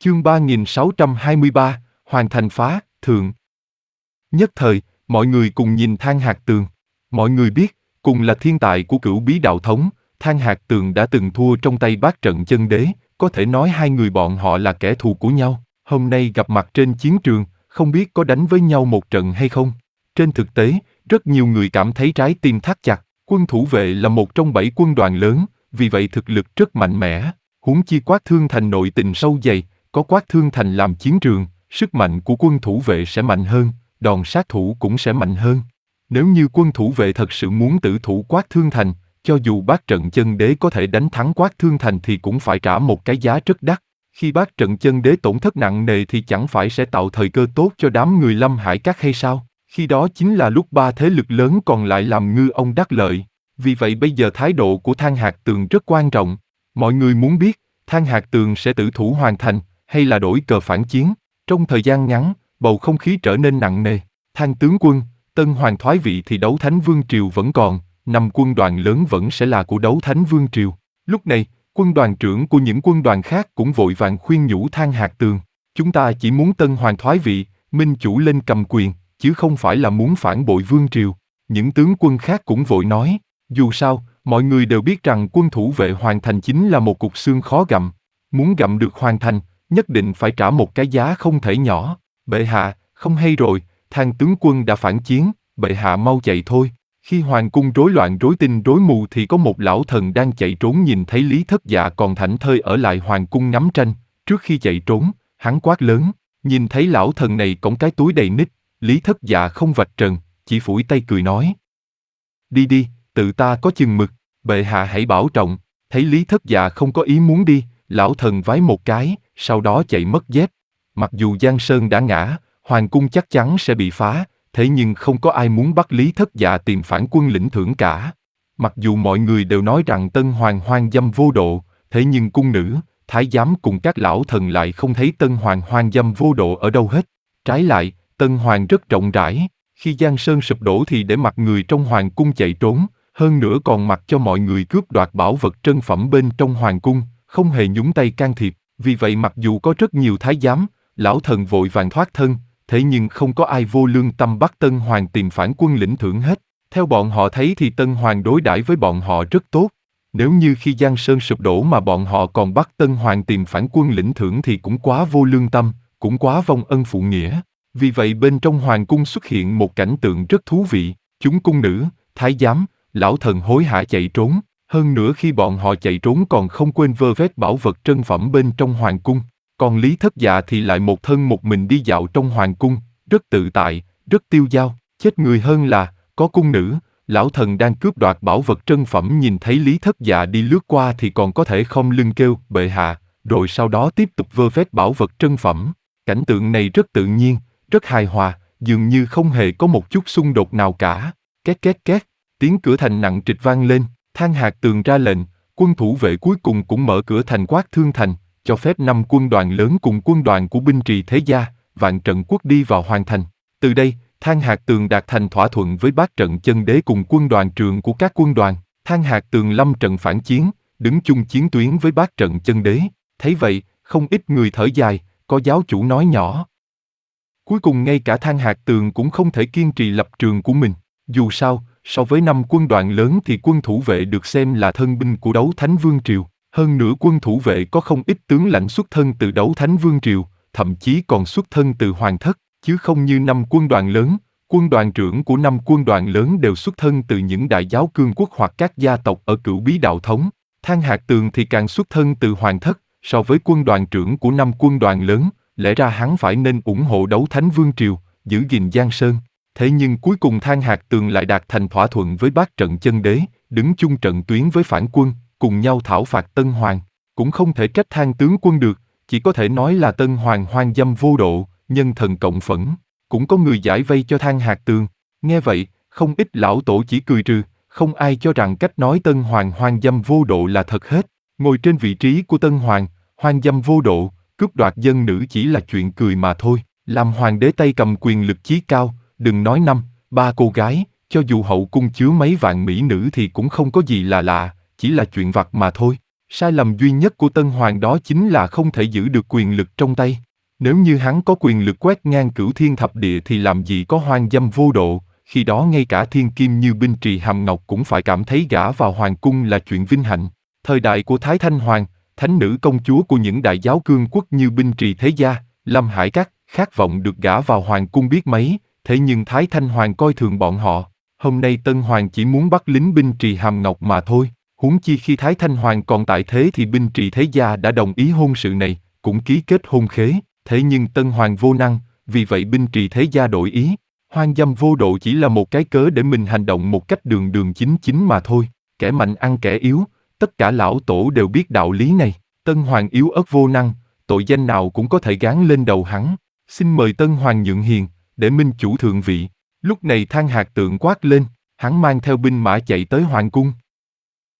Chương 3623, hoàn thành phá, thượng. Nhất thời, mọi người cùng nhìn Thang Hạc Tường. Mọi người biết, cùng là thiên tài của Cửu Bí Đạo Thống, Thang Hạc Tường đã từng thua trong tay Bát Trận Chân Đế, có thể nói hai người bọn họ là kẻ thù của nhau. Hôm nay gặp mặt trên chiến trường, không biết có đánh với nhau một trận hay không. Trên thực tế, rất nhiều người cảm thấy trái tim thắt chặt. Quân Thủ Vệ là một trong 7 quân đoàn lớn, vì vậy thực lực rất mạnh mẽ. Huống chi Quát Thương Thành nội tình sâu dày, có Quát Thương Thành làm chiến trường, sức mạnh của Quân Thủ Vệ sẽ mạnh hơn, đòn sát thủ cũng sẽ mạnh hơn. Nếu như Quân Thủ Vệ thật sự muốn tử thủ Quát Thương Thành, cho dù Bát Trận Chân Đế có thể đánh thắng Quát Thương Thành thì cũng phải trả một cái giá rất đắt. Khi Bát Trận Chân Đế tổn thất nặng nề thì chẳng phải sẽ tạo thời cơ tốt cho đám người Lâm Hải Các hay sao? Khi đó chính là lúc ba thế lực lớn còn lại làm ngư ông đắc lợi. Vì vậy bây giờ thái độ của Thang Hạc Tường rất quan trọng. Mọi người muốn biết, Thang Hạc Tường sẽ tử thủ hoàn thành, hay là đổi cờ phản chiến? Trong thời gian ngắn, bầu không khí trở nên nặng nề. Thang tướng quân, Tân Hoàng thoái vị thì Đấu Thánh Vương Triều vẫn còn, 5 quân đoàn lớn vẫn sẽ là của Đấu Thánh Vương Triều. Lúc này, quân đoàn trưởng của những quân đoàn khác cũng vội vàng khuyên nhủ Thang Hạc Tường. Chúng ta chỉ muốn Tân Hoàng thoái vị, minh chủ lên cầm quyền, chứ không phải là muốn phản bội Vương Triều. Những tướng quân khác cũng vội nói, dù sao, mọi người đều biết rằng Quân Thủ Vệ hoàn thành chính là một cục xương khó gặm. Muốn gặm được hoàn thành, nhất định phải trả một cái giá không thể nhỏ. Bệ hạ, không hay rồi, Thang tướng quân đã phản chiến, bệ hạ mau chạy thôi. Khi hoàng cung rối loạn rối tinh rối mù thì có một lão thần đang chạy trốn nhìn thấy Lý Thất Dạ còn thảnh thơi ở lại hoàng cung ngắm tranh. Trước khi chạy trốn, hắn quát lớn, nhìn thấy lão thần này cõng cái túi đầy nít, Lý Thất Dạ không vạch trần, chỉ phủi tay cười nói. Đi đi, tự ta có chừng mực, bệ hạ hãy bảo trọng. Thấy Lý Thất Dạ không có ý muốn đi, lão thần vái một cái, sau đó chạy mất dép. Mặc dù Giang Sơn đã ngã, hoàng cung chắc chắn sẽ bị phá, thế nhưng không có ai muốn bắt Lý Thất Dạ tìm phản quân lĩnh thưởng cả. Mặc dù mọi người đều nói rằng Tân Hoàng hoang dâm vô độ, thế nhưng cung nữ, thái giám cùng các lão thần lại không thấy Tân Hoàng hoang dâm vô độ ở đâu hết. Trái lại, Tân Hoàng rất rộng rãi, khi Giang Sơn sụp đổ thì để mặc người trong hoàng cung chạy trốn, hơn nữa còn mặc cho mọi người cướp đoạt bảo vật trân phẩm bên trong hoàng cung, không hề nhúng tay can thiệp. Vì vậy mặc dù có rất nhiều thái giám, lão thần vội vàng thoát thân, thế nhưng không có ai vô lương tâm bắt Tân Hoàng tìm phản quân lĩnh thưởng hết. Theo bọn họ thấy thì Tân Hoàng đối đãi với bọn họ rất tốt. Nếu như khi Giang Sơn sụp đổ mà bọn họ còn bắt Tân Hoàng tìm phản quân lĩnh thưởng thì cũng quá vô lương tâm, cũng quá vong ân phụ nghĩa. Vì vậy bên trong hoàng cung xuất hiện một cảnh tượng rất thú vị, chúng cung nữ, thái giám, lão thần hối hả chạy trốn. Hơn nữa khi bọn họ chạy trốn còn không quên vơ vét bảo vật trân phẩm bên trong hoàng cung. Còn Lý Thất Dạ thì lại một thân một mình đi dạo trong hoàng cung, rất tự tại, rất tiêu dao. Chết người hơn là, có cung nữ, lão thần đang cướp đoạt bảo vật trân phẩm nhìn thấy Lý Thất Dạ đi lướt qua thì còn có thể khom lưng kêu bệ hạ, rồi sau đó tiếp tục vơ vét bảo vật trân phẩm. Cảnh tượng này rất tự nhiên, rất hài hòa, dường như không hề có một chút xung đột nào cả. Két két két, tiếng cửa thành nặng trịch vang lên, Thang Hạc Tường ra lệnh, Quân Thủ Vệ cuối cùng cũng mở cửa thành Quát Thương Thành, cho phép 5 quân đoàn lớn cùng quân đoàn của binh trì thế gia, Vạn Trận Quốc đi vào hoàn thành. Từ đây, Thang Hạc Tường đạt thành thỏa thuận với Bát Trận Chân Đế cùng quân đoàn trưởng của các quân đoàn. Thang Hạc Tường lâm trận phản chiến, đứng chung chiến tuyến với Bát Trận Chân Đế. Thấy vậy, không ít người thở dài, có giáo chủ nói nhỏ. Cuối cùng ngay cả Thang Hạc Tường cũng không thể kiên trì lập trường của mình. Dù sao, so với 5 quân đoàn lớn thì Quân Thủ Vệ được xem là thân binh của Đấu Thánh Vương Triều. Hơn nữa Quân Thủ Vệ có không ít tướng lãnh xuất thân từ Đấu Thánh Vương Triều, thậm chí còn xuất thân từ Hoàng Thất, chứ không như 5 quân đoàn lớn. Quân đoàn trưởng của 5 quân đoàn lớn đều xuất thân từ những đại giáo cương quốc hoặc các gia tộc ở Cửu Bí Đạo Thống. Thang Hạc Tường thì càng xuất thân từ Hoàng Thất, so với quân đoàn trưởng của 5 quân đoàn lớn, lẽ ra hắn phải nên ủng hộ Đấu Thánh Vương Triều, giữ gìn Giang Sơn. Thế nhưng cuối cùng Thang Hạc Tường lại đạt thành thỏa thuận với Bát Trận Chân Đế, đứng chung trận tuyến với phản quân, cùng nhau thảo phạt Tân Hoàng. Cũng không thể trách Thang tướng quân được, chỉ có thể nói là Tân Hoàng hoang dâm vô độ, nhân thần cộng phẫn. Cũng có người giải vây cho Thang Hạc Tường. Nghe vậy, không ít lão tổ chỉ cười trừ, không ai cho rằng cách nói Tân Hoàng hoang dâm vô độ là thật hết. Ngồi trên vị trí của Tân Hoàng, hoang dâm vô độ, cướp đoạt dân nữ chỉ là chuyện cười mà thôi. Làm hoàng đế tay cầm quyền lực chí cao, đừng nói 5, 3 cô gái, cho dù hậu cung chứa mấy vạn mỹ nữ thì cũng không có gì là lạ, chỉ là chuyện vặt mà thôi. Sai lầm duy nhất của Tân Hoàng đó chính là không thể giữ được quyền lực trong tay. Nếu như hắn có quyền lực quét ngang cửu thiên thập địa thì làm gì có hoang dâm vô độ, khi đó ngay cả thiên kim như Binh Trì Hàm Ngọc cũng phải cảm thấy gả vào hoàng cung là chuyện vinh hạnh. Thời đại của Thái Thanh Hoàng, thánh nữ công chúa của những đại giáo cương quốc như Binh Trì Thế Gia, Lâm Hải Các, khát vọng được gả vào hoàng cung biết mấy, thế nhưng Thái Thanh Hoàng coi thường bọn họ. Hôm nay Tân Hoàng chỉ muốn bắt lính Binh Trì Hàm Ngọc mà thôi, huống chi khi Thái Thanh Hoàng còn tại thế thì Binh Trì Thế Gia đã đồng ý hôn sự này, cũng ký kết hôn khế, thế nhưng Tân Hoàng vô năng, vì vậy Binh Trì Thế Gia đổi ý. Hoang dâm vô độ chỉ là một cái cớ để mình hành động một cách đường đường chính chính mà thôi, kẻ mạnh ăn kẻ yếu, tất cả lão tổ đều biết đạo lý này. Tân Hoàng yếu ớt vô năng, tội danh nào cũng có thể gán lên đầu hắn. Xin mời Tân Hoàng nhượng hiền, để minh chủ thượng vị. Lúc này Than Hạc Tượng quát lên, hắn mang theo binh mã chạy tới hoàng cung.